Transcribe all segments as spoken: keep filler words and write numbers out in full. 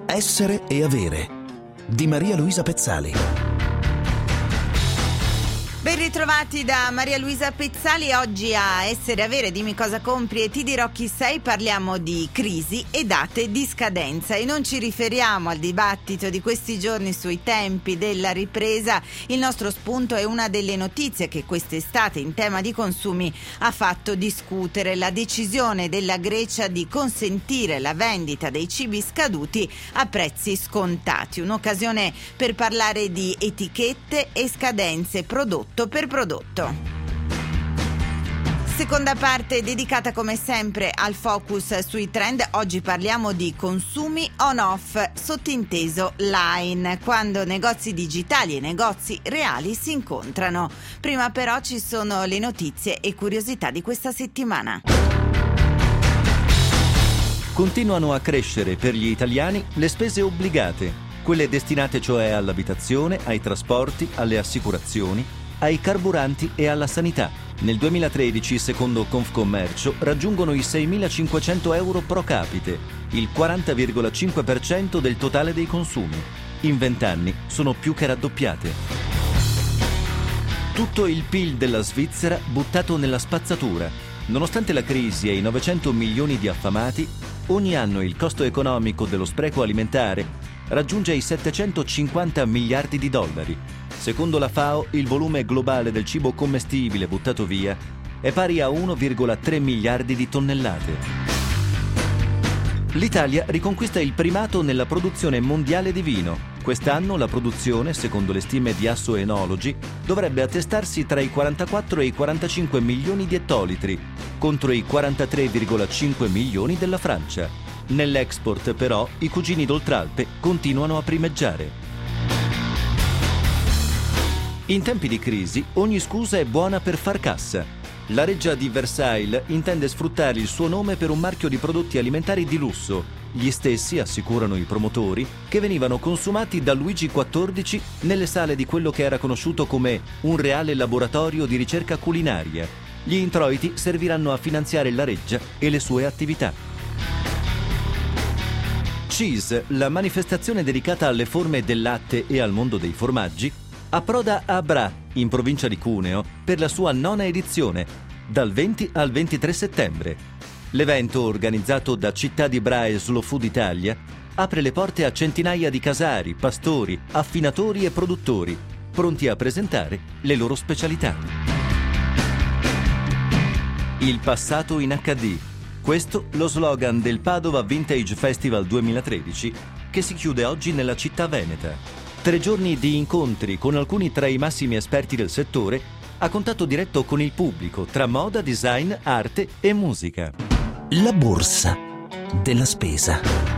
Essere e avere di Maria Luisa Pezzali. Ben ritrovati da Maria Luisa Pezzali. Oggi a Essere e Avere, dimmi cosa compri e ti dirò chi sei, parliamo di crisi e date di scadenza e non ci riferiamo al dibattito di questi giorni sui tempi della ripresa. Il nostro spunto è una delle notizie che quest'estate in tema di consumi ha fatto discutere: la decisione della Grecia di consentire la vendita dei cibi scaduti a prezzi scontati, un'occasione per parlare di etichette e scadenze prodotto per prodotto. Seconda parte dedicata come sempre al focus sui trend. Oggi parliamo di consumi on-off, sottinteso line, quando negozi digitali e negozi reali si incontrano. Prima però ci sono le notizie e curiosità di questa settimana. Continuano a crescere per gli italiani le spese obbligate, quelle destinate cioè all'abitazione, ai trasporti, alle assicurazioni, ai carburanti e alla sanità. Nel duemilatredici, secondo Confcommercio, raggiungono i seimilacinquecento euro pro capite, il quaranta virgola cinque per cento del totale dei consumi. In vent'anni sono più che raddoppiate. Tutto il P I L della Svizzera buttato nella spazzatura. Nonostante la crisi e i novecento milioni di affamati, ogni anno il costo economico dello spreco alimentare raggiunge i settecentocinquanta miliardi di dollari. Secondo la FAO, il volume globale del cibo commestibile buttato via è pari a uno virgola tre miliardi di tonnellate. L'Italia riconquista il primato nella produzione mondiale di vino. Quest'anno la produzione, secondo le stime di Asso Enology, dovrebbe attestarsi tra i quarantaquattro e i quarantacinque milioni di ettolitri, contro i quarantatré virgola cinque milioni della Francia. Nell'export, però, i cugini d'Oltralpe continuano a primeggiare. In tempi di crisi, ogni scusa è buona per far cassa. La reggia di Versailles intende sfruttare il suo nome per un marchio di prodotti alimentari di lusso. Gli stessi, assicurano i promotori, che venivano consumati da Luigi quattordici nelle sale di quello che era conosciuto come un reale laboratorio di ricerca culinaria. Gli introiti serviranno a finanziare la reggia e le sue attività. Cheese, la manifestazione dedicata alle forme del latte e al mondo dei formaggi, approda a Bra, in provincia di Cuneo, per la sua nona edizione, dal venti al ventitré settembre. L'evento, organizzato da Città di Bra e Slow Food Italia, apre le porte a centinaia di casari, pastori, affinatori e produttori, pronti a presentare le loro specialità. Il passato in acca di. Questo lo slogan del Padova Vintage Festival duemilatredici, che si chiude oggi nella città veneta. Tre giorni di incontri con alcuni tra i massimi esperti del settore, a contatto diretto con il pubblico, tra moda, design, arte e musica. La borsa della spesa.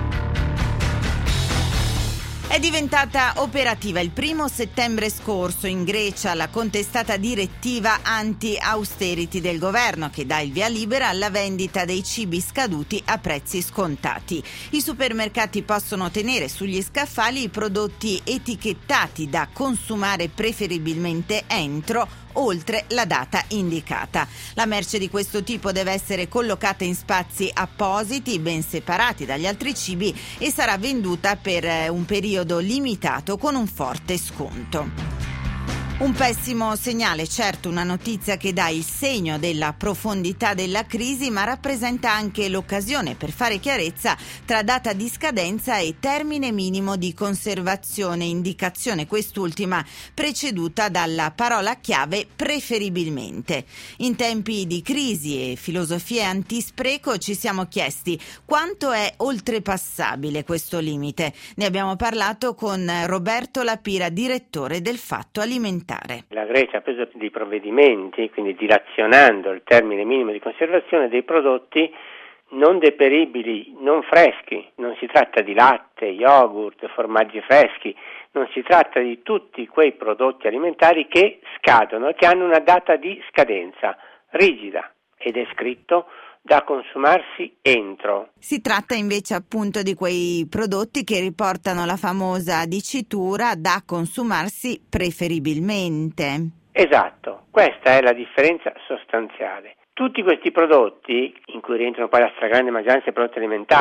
È diventata operativa il primo settembre scorso in Grecia la contestata direttiva anti-austerity del governo, che dà il via libera alla vendita dei cibi scaduti a prezzi scontati. I supermercati possono tenere sugli scaffali i prodotti etichettati da consumare preferibilmente entro oltre la data indicata. La merce di questo tipo deve essere collocata in spazi appositi, ben separati dagli altri cibi, e sarà venduta per un periodo limitato con un forte sconto. Un pessimo segnale, certo, una notizia che dà il segno della profondità della crisi, ma rappresenta anche l'occasione per fare chiarezza tra data di scadenza e termine minimo di conservazione, indicazione quest'ultima preceduta dalla parola chiave preferibilmente. In tempi di crisi e filosofie antispreco ci siamo chiesti quanto è oltrepassabile questo limite. Ne abbiamo parlato con Roberto Lapira, direttore del Fatto Alimentare. La Grecia ha preso dei provvedimenti, quindi dilazionando il termine minimo di conservazione dei prodotti non deperibili, non freschi. Non si tratta di latte, yogurt, formaggi freschi, non si tratta di tutti quei prodotti alimentari che scadono e che hanno una data di scadenza rigida, ed è scritto da consumarsi entro. Si tratta invece appunto di quei prodotti che riportano la famosa dicitura da consumarsi preferibilmente. Esatto, questa è la differenza sostanziale. Tutti questi prodotti, in cui rientrano poi la stragrande maggioranza dei prodotti alimentari,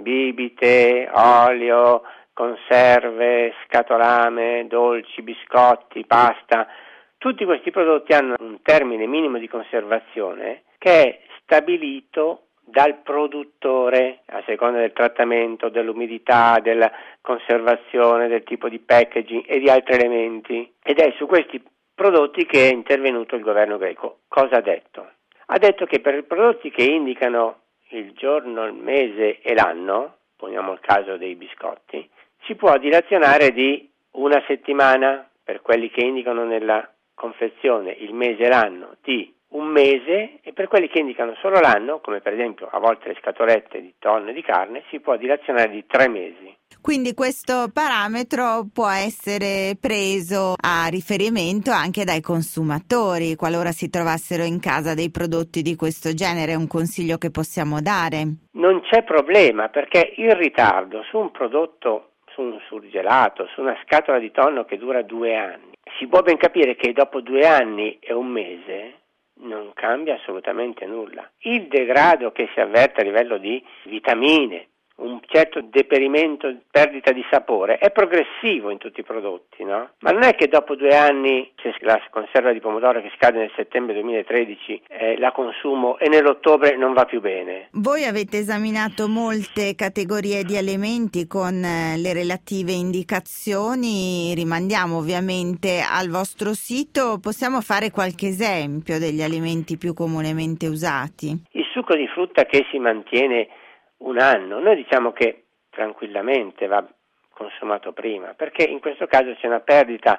bibite, olio, conserve, scatolame, dolci, biscotti, pasta. Tutti questi prodotti hanno un termine minimo di conservazione che è stabilito dal produttore a seconda del trattamento, dell'umidità, della conservazione, del tipo di packaging e di altri elementi. Ed è su questi prodotti che è intervenuto il governo greco. Cosa ha detto? Ha detto che per i prodotti che indicano il giorno, il mese e l'anno, poniamo il caso dei biscotti, si può dilazionare di una settimana, per quelli che indicano nella confezione il mese e l'anno di un mese, e per quelli che indicano solo l'anno, come per esempio a volte le scatolette di tonno e di carne, si può dilazionare di tre mesi. Quindi questo parametro può essere preso a riferimento anche dai consumatori, qualora si trovassero in casa dei prodotti di questo genere. È un consiglio che possiamo dare? Non c'è problema, perché il ritardo su un prodotto, su un surgelato, su una scatola di tonno che dura due anni, si può ben capire che dopo due anni e un mese non cambia assolutamente nulla. Il degrado che si avverte a livello di vitamine, un certo deperimento, perdita di sapore, è progressivo in tutti i prodotti, no? Ma non è che dopo due anni, se la conserva di pomodoro che scade nel settembre duemilatredici, eh, la consumo e nell'ottobre non va più bene. Voi avete esaminato molte categorie di alimenti con eh, le relative indicazioni, rimandiamo ovviamente al vostro sito. Possiamo fare qualche esempio degli alimenti più comunemente usati? Il succo di frutta che si mantiene un anno, noi diciamo che tranquillamente va consumato prima, perché in questo caso c'è una perdita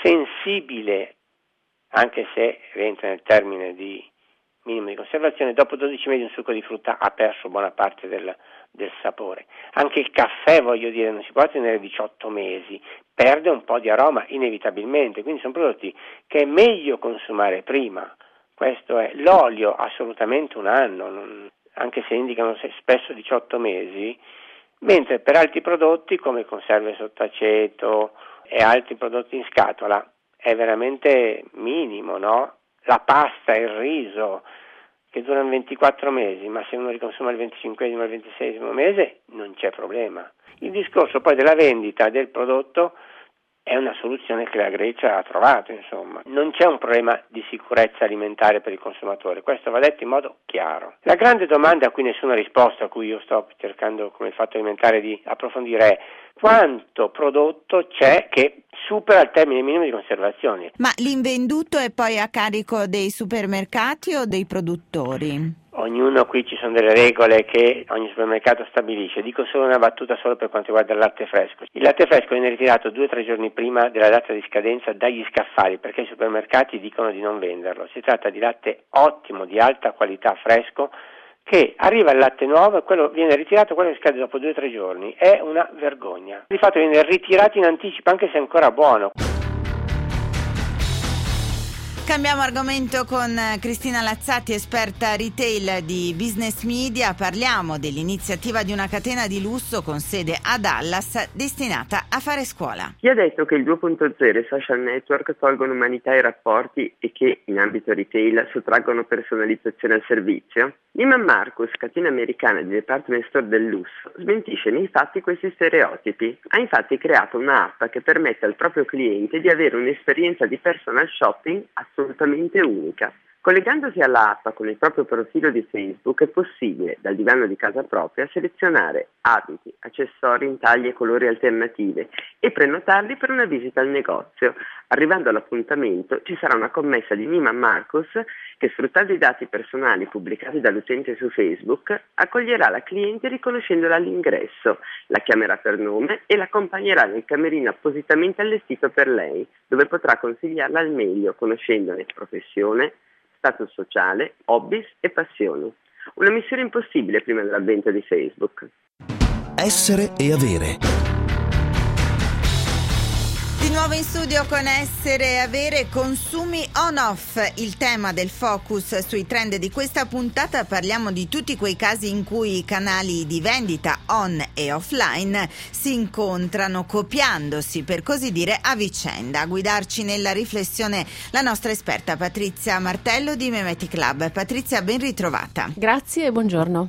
sensibile, anche se rientra nel termine di minimo di conservazione. Dopo dodici mesi un succo di frutta ha perso buona parte del, del sapore. Anche il caffè, voglio dire, non si può tenere diciotto mesi, perde un po' di aroma inevitabilmente, quindi sono prodotti che è meglio consumare prima. Questo è l'olio, assolutamente un anno, non, anche se indicano spesso diciotto mesi, mentre per altri prodotti come conserve sott'aceto e altri prodotti in scatola è veramente minimo, no? La pasta e il riso che durano ventiquattro mesi, ma se uno riconsuma il venticinquesimo e il ventiseiesimo mese non c'è problema. Il discorso poi della vendita del prodotto è una soluzione che la Grecia ha trovato, insomma. Non c'è un problema di sicurezza alimentare per il consumatore, questo va detto in modo chiaro. La grande domanda a cui nessuno ha risposto, a cui io sto cercando come fatto alimentare di approfondire è: quanto prodotto c'è che supera il termine minimo di conservazione? Ma l'invenduto è poi a carico dei supermercati o dei produttori? Ognuno, qui ci sono delle regole che ogni supermercato stabilisce. Dico solo una battuta solo per quanto riguarda il latte fresco. Il latte fresco viene ritirato due o tre giorni prima della data di scadenza dagli scaffali, perché i supermercati dicono di non venderlo. Si tratta di latte ottimo, di alta qualità, fresco, che arriva il latte nuovo e quello viene ritirato, quello che scade dopo due o tre giorni. È una vergogna. Di fatto viene ritirato in anticipo, anche se è ancora buono. Cambiamo argomento con Cristina Lazzati, esperta retail di Business Media. Parliamo dell'iniziativa di una catena di lusso con sede a Dallas destinata a fare scuola. Chi ha detto che il due punto zero e social network tolgono umanità ai rapporti e che in ambito retail sottraggono personalizzazione al servizio? Neiman Marcus, catena americana di department store del lusso, smentisce nei fatti questi stereotipi. Ha infatti creato un'app che permette al proprio cliente di avere un'esperienza di personal shopping assolutamente unica. Collegandosi all'app con il proprio profilo di Facebook è possibile, dal divano di casa propria, selezionare abiti, accessori in taglie e colori alternative e prenotarli per una visita al negozio. Arrivando all'appuntamento ci sarà una commessa di Neiman Marcus che, sfruttando i dati personali pubblicati dall'utente su Facebook, accoglierà la cliente riconoscendola all'ingresso, la chiamerà per nome e l'accompagnerà nel camerino appositamente allestito per lei, dove potrà consigliarla al meglio, conoscendone professione, status sociale, hobbies e passioni. Una missione impossibile prima dell'avvento di Facebook. Essere e avere. Di nuovo in studio con Essere e Avere, consumi on-off, il tema del focus sui trend di questa puntata. Parliamo di tutti quei casi in cui i canali di vendita on e offline si incontrano copiandosi, per così dire, a vicenda. A guidarci nella riflessione la nostra esperta Patrizia Martello di Memetic Lab. Patrizia, ben ritrovata. Grazie e buongiorno.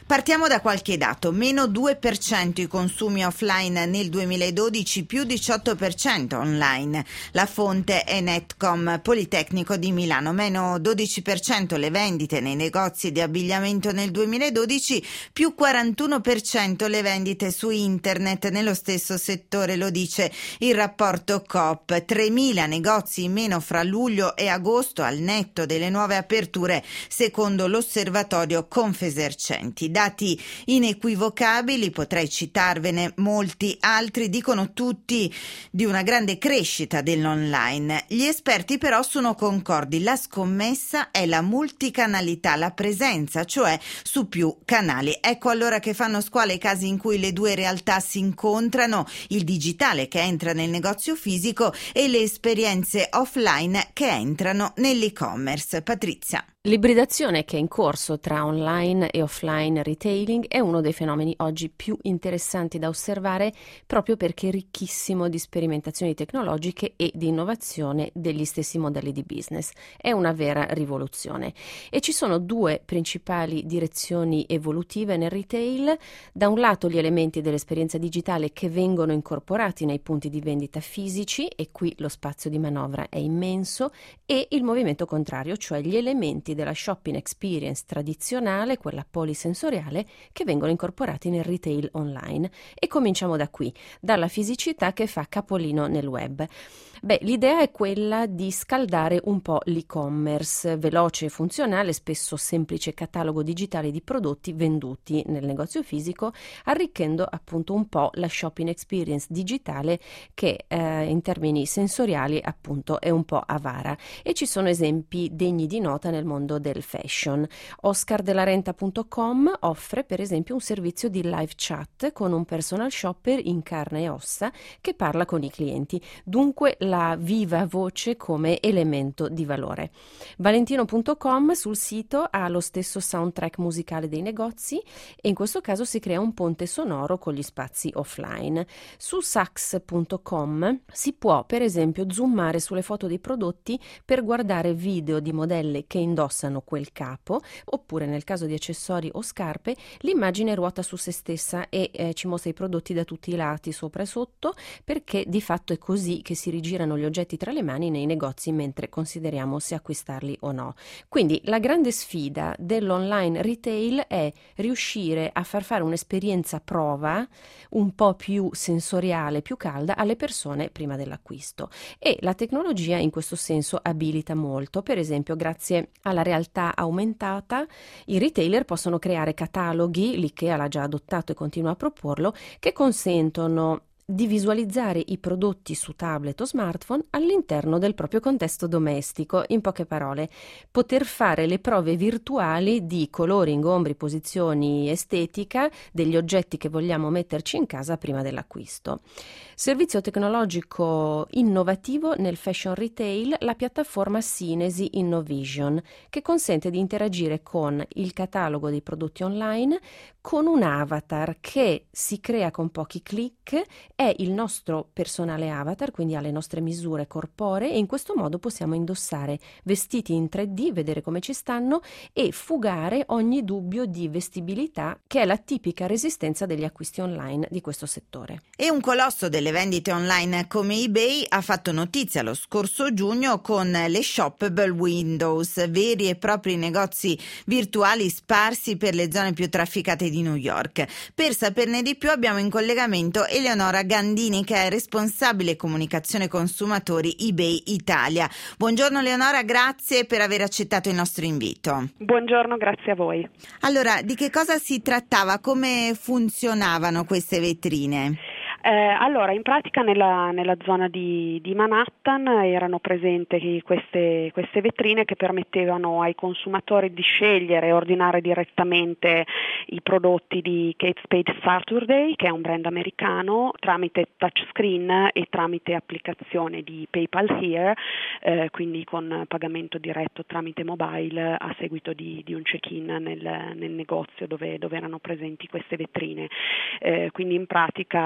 Partiamo da qualche dato: meno due per cento i consumi offline nel duemiladodici, più diciotto per cento online. La fonte è Netcom Politecnico di Milano. Meno dodici per cento le vendite nei negozi di abbigliamento nel duemiladodici, più quarantuno per cento le vendite su internet nello stesso settore, lo dice il rapporto Coop. tremila negozi in meno fra luglio e agosto al netto delle nuove aperture, secondo l'osservatorio Confesercenti. Dati inequivocabili, potrei citarvene molti altri, dicono tutti di una grande crescita dell'online. Gli esperti però sono concordi: la scommessa è la multicanalità, la presenza, cioè su più canali. Ecco allora che fanno scuola i casi in cui le due realtà si incontrano: il digitale che entra nel negozio fisico e le esperienze offline che entrano nell'e-commerce. Patrizia. L'ibridazione che è in corso tra online e offline retailing è uno dei fenomeni oggi più interessanti da osservare, proprio perché è ricchissimo di sperimentazioni tecnologiche e di innovazione degli stessi modelli di business. È una vera rivoluzione e ci sono due principali direzioni evolutive nel retail: da un lato gli elementi dell'esperienza digitale che vengono incorporati nei punti di vendita fisici, e qui lo spazio di manovra è immenso, e il movimento contrario, cioè gli elementi della shopping experience tradizionale, quella polisensoriale, che vengono incorporati nel retail online. E cominciamo da qui, dalla fisicità che fa capolino nel web. Beh, l'idea è quella di scaldare un po' l'e-commerce, veloce e funzionale, spesso semplice catalogo digitale di prodotti venduti nel negozio fisico, arricchendo appunto un po' la shopping experience digitale che eh, in termini sensoriali appunto è un po' avara. E ci sono esempi degni di nota nel mondo del fashion. Oscar della Renta punto com offre per esempio un servizio di live chat con un personal shopper in carne e ossa che parla con i clienti. Dunque la viva voce come elemento di valore. Valentino punto com sul sito ha lo stesso soundtrack musicale dei negozi e in questo caso si crea un ponte sonoro con gli spazi offline. Su Saks punto com si può per esempio zoomare sulle foto dei prodotti per guardare video di modelle che indossano quel capo, oppure nel caso di accessori o scarpe l'immagine ruota su se stessa e eh, ci mostra i prodotti da tutti i lati, sopra e sotto, perché di fatto è così che si rigirano gli oggetti tra le mani nei negozi mentre consideriamo se acquistarli o no. Quindi la grande sfida dell'online retail è riuscire a far fare un'esperienza prova un po' più sensoriale, più calda alle persone prima dell'acquisto, e la tecnologia in questo senso abilita molto. Per esempio, grazie alla realtà aumentata i retailer possono creare cataloghi, l'IKEA l'ha già adottato e continua a proporlo, che consentono di visualizzare i prodotti su tablet o smartphone all'interno del proprio contesto domestico. In poche parole, poter fare le prove virtuali di colori, ingombri, posizioni, estetica degli oggetti che vogliamo metterci in casa prima dell'acquisto. Servizio tecnologico innovativo nel fashion retail, la piattaforma Synesi Innovision, che consente di interagire con il catalogo dei prodotti online con un avatar che si crea con pochi click. È il nostro personale avatar, quindi ha le nostre misure corporee, e in questo modo possiamo indossare vestiti in tre D, vedere come ci stanno e fugare ogni dubbio di vestibilità, che è la tipica resistenza degli acquisti online di questo settore. E un colosso delle vendite online come eBay ha fatto notizia lo scorso giugno con le shoppable windows, veri e propri negozi virtuali sparsi per le zone più trafficate di New York. Per saperne di più abbiamo in collegamento Eleonora Gandini, che è responsabile comunicazione consumatori eBay Italia. Buongiorno Eleonora, grazie per aver accettato il nostro invito. Buongiorno, grazie a voi. Allora, di che cosa si trattava? Come funzionavano queste vetrine? Eh, allora, in pratica nella, nella zona di, di Manhattan erano presenti queste, queste vetrine che permettevano ai consumatori di scegliere e ordinare direttamente i prodotti di Kate Spade Saturday, che è un brand americano, tramite touchscreen e tramite applicazione di PayPal Here, eh, quindi con pagamento diretto tramite mobile a seguito di, di un check-in nel, nel negozio dove, dove erano presenti queste vetrine. Eh, quindi in pratica una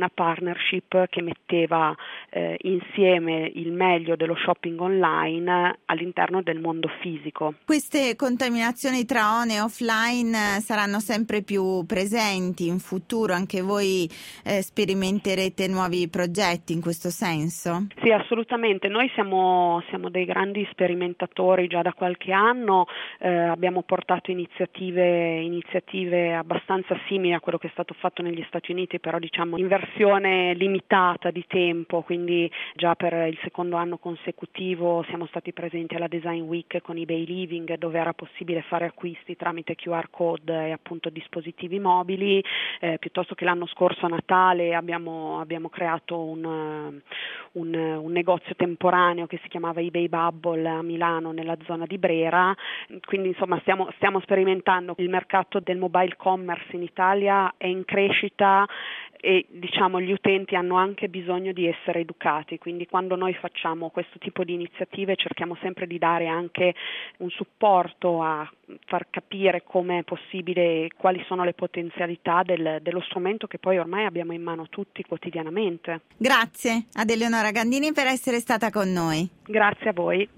una partnership che metteva eh, insieme il meglio dello shopping online all'interno del mondo fisico. Queste contaminazioni tra on e offline saranno sempre più presenti in futuro, anche voi eh, sperimenterete nuovi progetti in questo senso? Sì, assolutamente, noi siamo, siamo dei grandi sperimentatori già da qualche anno, eh, abbiamo portato iniziative, iniziative abbastanza simili a quello che è stato fatto negli Stati Uniti, però diciamo in versione limitata di tempo, quindi già per il secondo anno consecutivo siamo stati presenti alla Design Week con eBay Living, dove era possibile fare acquisti tramite Q R code e appunto dispositivi mobili, eh, piuttosto che l'anno scorso a Natale abbiamo, abbiamo creato un, un, un negozio temporaneo che si chiamava eBay Bubble a Milano nella zona di Brera, quindi insomma stiamo, stiamo sperimentando. Il mercato del mobile commerce in Italia è in crescita e diciamo gli utenti hanno anche bisogno di essere educati, quindi quando noi facciamo questo tipo di iniziative cerchiamo sempre di dare anche un supporto a far capire come è possibile e quali sono le potenzialità del, dello strumento che poi ormai abbiamo in mano tutti quotidianamente. Grazie ad Eleonora Gandini per essere stata con noi. Grazie a voi.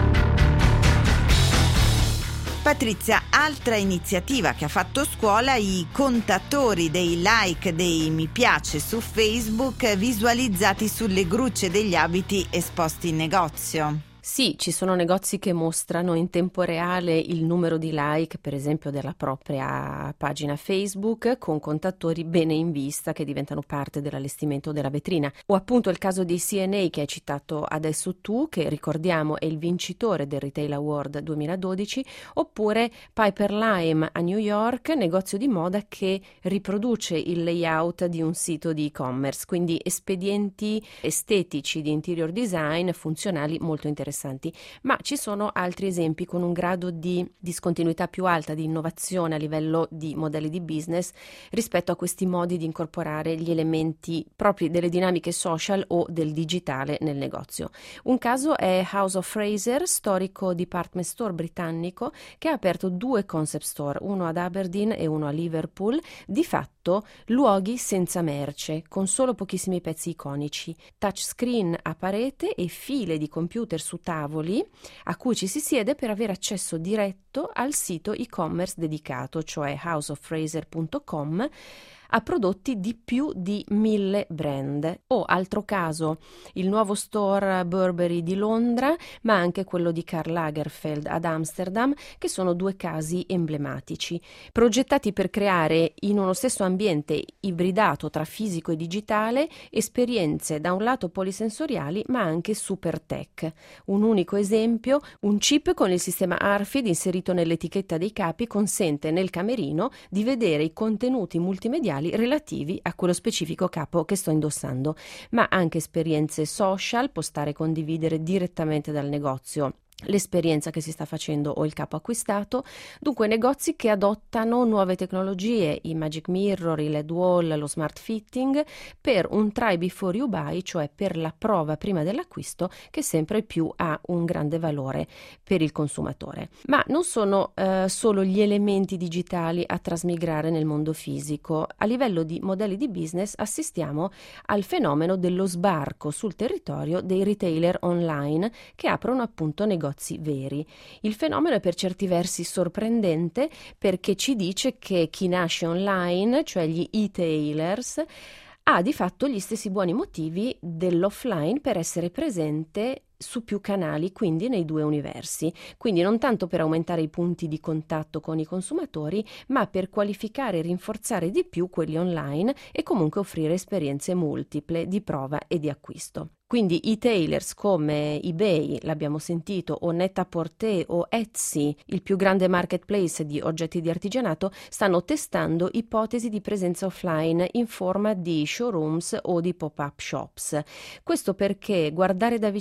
Patrizia, altra iniziativa che ha fatto scuola, i contatori dei like, dei mi piace su Facebook visualizzati sulle grucce degli abiti esposti in negozio. Sì, ci sono negozi che mostrano in tempo reale il numero di like, per esempio, della propria pagina Facebook, con contatori bene in vista che diventano parte dell'allestimento della vetrina. O appunto il caso di C and A che hai citato adesso tu, che ricordiamo è il vincitore del Retail Award duemiladodici, oppure Piper Lime a New York, negozio di moda che riproduce il layout di un sito di e-commerce, quindi espedienti estetici di interior design funzionali molto interessanti. Ma ci sono altri esempi con un grado di discontinuità più alta, di innovazione a livello di modelli di business rispetto a questi modi di incorporare gli elementi propri delle dinamiche social o del digitale nel negozio. Un caso è House of Fraser, storico department store britannico che ha aperto due concept store, uno ad Aberdeen e uno a Liverpool, di fatto luoghi senza merce, con solo pochissimi pezzi iconici, touchscreen a parete e file di computer su tavoli a cui ci si siede per avere accesso diretto al sito e-commerce dedicato, cioè house of fraser punto com, a prodotti di più di mille brand. O altro caso, il nuovo store Burberry di Londra, ma anche quello di Karl Lagerfeld ad Amsterdam, che sono due casi emblematici, progettati per creare in uno stesso ambiente ibridato tra fisico e digitale esperienze da un lato polisensoriali ma anche super tech. Un unico esempio, un chip con il sistema R F I D inserito nell'etichetta dei capi consente nel camerino di vedere i contenuti multimediali relativi a quello specifico capo che sto indossando, ma anche esperienze social, postare e condividere direttamente dal negozio l'esperienza che si sta facendo o il capo acquistato. Dunque negozi che adottano nuove tecnologie, i Magic Mirror, i L E D Wall, lo Smart Fitting, per un try before you buy, cioè per la prova prima dell'acquisto, che sempre più ha un grande valore per il consumatore. Ma non sono eh, solo gli elementi digitali a trasmigrare nel mondo fisico. A livello di modelli di business assistiamo al fenomeno dello sbarco sul territorio dei retailer online che aprono appunto negozi veri. Il fenomeno è per certi versi sorprendente perché ci dice che chi nasce online, cioè gli e-tailers, ha di fatto gli stessi buoni motivi dell'offline per essere presente su più canali, quindi nei due universi. Quindi non tanto per aumentare i punti di contatto con i consumatori, ma per qualificare e rinforzare di più quelli online e comunque offrire esperienze multiple di prova e di acquisto. Quindi e-tailers come eBay, l'abbiamo sentito, o Net-a-Porter o Etsy, il più grande marketplace di oggetti di artigianato, stanno testando ipotesi di presenza offline in forma di showrooms o di pop-up shops. Questo perché guardare da vicino, toccare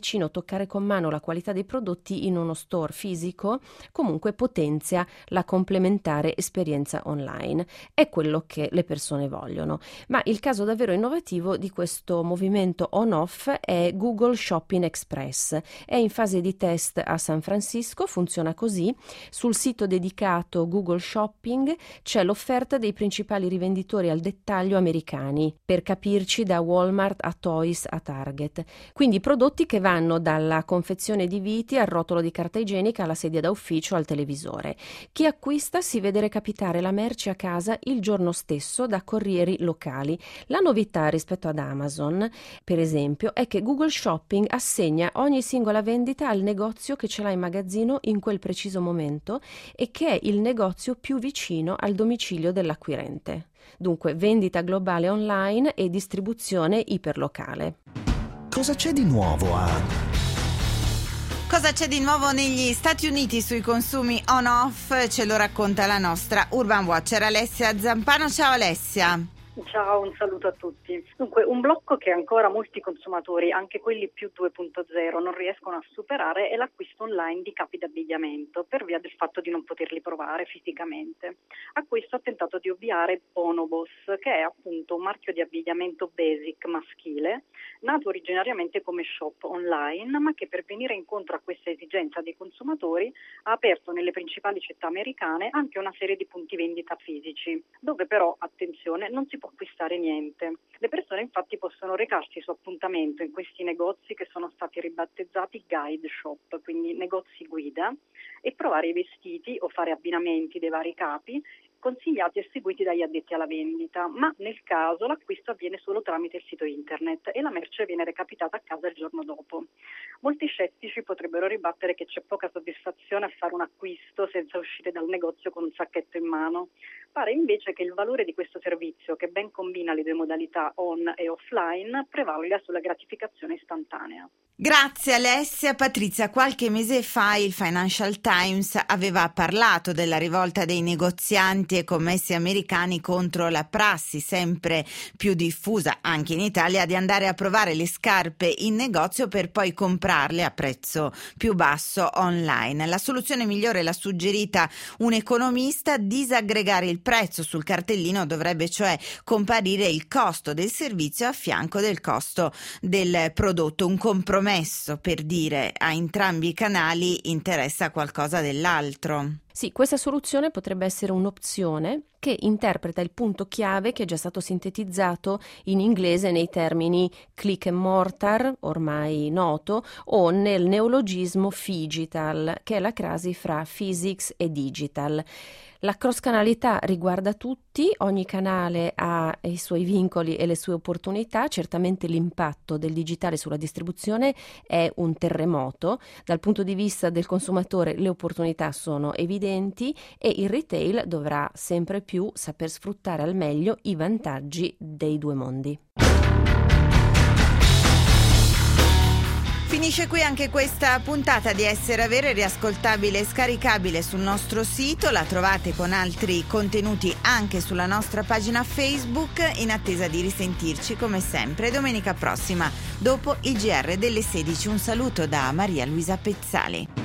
toccare con mano la qualità dei prodotti in uno store fisico, comunque potenzia la complementare esperienza online. È quello che le persone vogliono. Ma il caso davvero innovativo di questo movimento on-off è Google Shopping Express. È in fase di test a San Francisco, funziona così. Sul sito dedicato Google Shopping c'è l'offerta dei principali rivenditori al dettaglio americani, per capirci da Walmart a Toys a Target. Quindi prodotti che vanno dalla confezione di viti al rotolo di carta igienica alla sedia da ufficio al televisore. Chi acquista si vede recapitare la merce a casa il giorno stesso da corrieri locali. La novità rispetto ad Amazon, per esempio, è che Google Shopping assegna ogni singola vendita al negozio che ce l'ha in magazzino in quel preciso momento e che è il negozio più vicino al domicilio dell'acquirente. Dunque vendita globale online e distribuzione iperlocale. Cosa c'è di nuovo a... Cosa c'è di nuovo negli Stati Uniti sui consumi on-off? Ce lo racconta la nostra Urban Watcher Alessia Zampano. Ciao Alessia. Ciao, un saluto a tutti. Dunque, un blocco che ancora molti consumatori, anche quelli più due punto zero, non riescono a superare è l'acquisto online di capi d'abbigliamento per via del fatto di non poterli provare fisicamente. A questo ha tentato di ovviare Bonobos, che è appunto un marchio di abbigliamento basic maschile, nato originariamente come shop online, ma che per venire incontro a questa esigenza dei consumatori ha aperto nelle principali città americane anche una serie di punti vendita fisici, dove però, attenzione, non si può acquistare niente. Le persone infatti possono recarsi su appuntamento in questi negozi che sono stati ribattezzati guide shop, quindi negozi guida, e provare i vestiti o fare abbinamenti dei vari capi consigliati e seguiti dagli addetti alla vendita, ma nel caso l'acquisto avviene solo tramite il sito internet e la merce viene recapitata a casa il giorno dopo. Molti scettici potrebbero ribattere che c'è poca soddisfazione a fare un acquisto senza uscire dal negozio con un sacchetto in mano. Pare invece che il valore di questo servizio, che ben combina le due modalità on e offline, prevalga sulla gratificazione istantanea. Grazie Alessia. Patrizia, qualche mese fa il Financial Times aveva parlato della rivolta dei negozianti e commessi americani contro la prassi sempre più diffusa anche in Italia di andare a provare le scarpe in negozio per poi comprarle a prezzo più basso online. La soluzione migliore l'ha suggerita un economista: disaggregare il prezzo sul cartellino, dovrebbe cioè comparire il costo del servizio a fianco del costo del prodotto, un compromesso per dire a entrambi i canali interessa qualcosa dell'altro. Sì, questa soluzione potrebbe essere un'opzione che interpreta il punto chiave che è già stato sintetizzato in inglese nei termini click and mortar, ormai noto, o nel neologismo phygital, che è la crasi fra physics e digital. La cross-canalità riguarda tutti, ogni canale ha i suoi vincoli e le sue opportunità. Certamente l'impatto del digitale sulla distribuzione è un terremoto. Dal punto di vista del consumatore le opportunità sono evidenti e il retail dovrà sempre più saper sfruttare al meglio i vantaggi dei due mondi. Finisce qui anche questa puntata di Essere Avere, riascoltabile e scaricabile sul nostro sito. La trovate con altri contenuti anche sulla nostra pagina Facebook, in attesa di risentirci come sempre domenica prossima dopo il G R delle sedici. Un saluto da Maria Luisa Pezzali.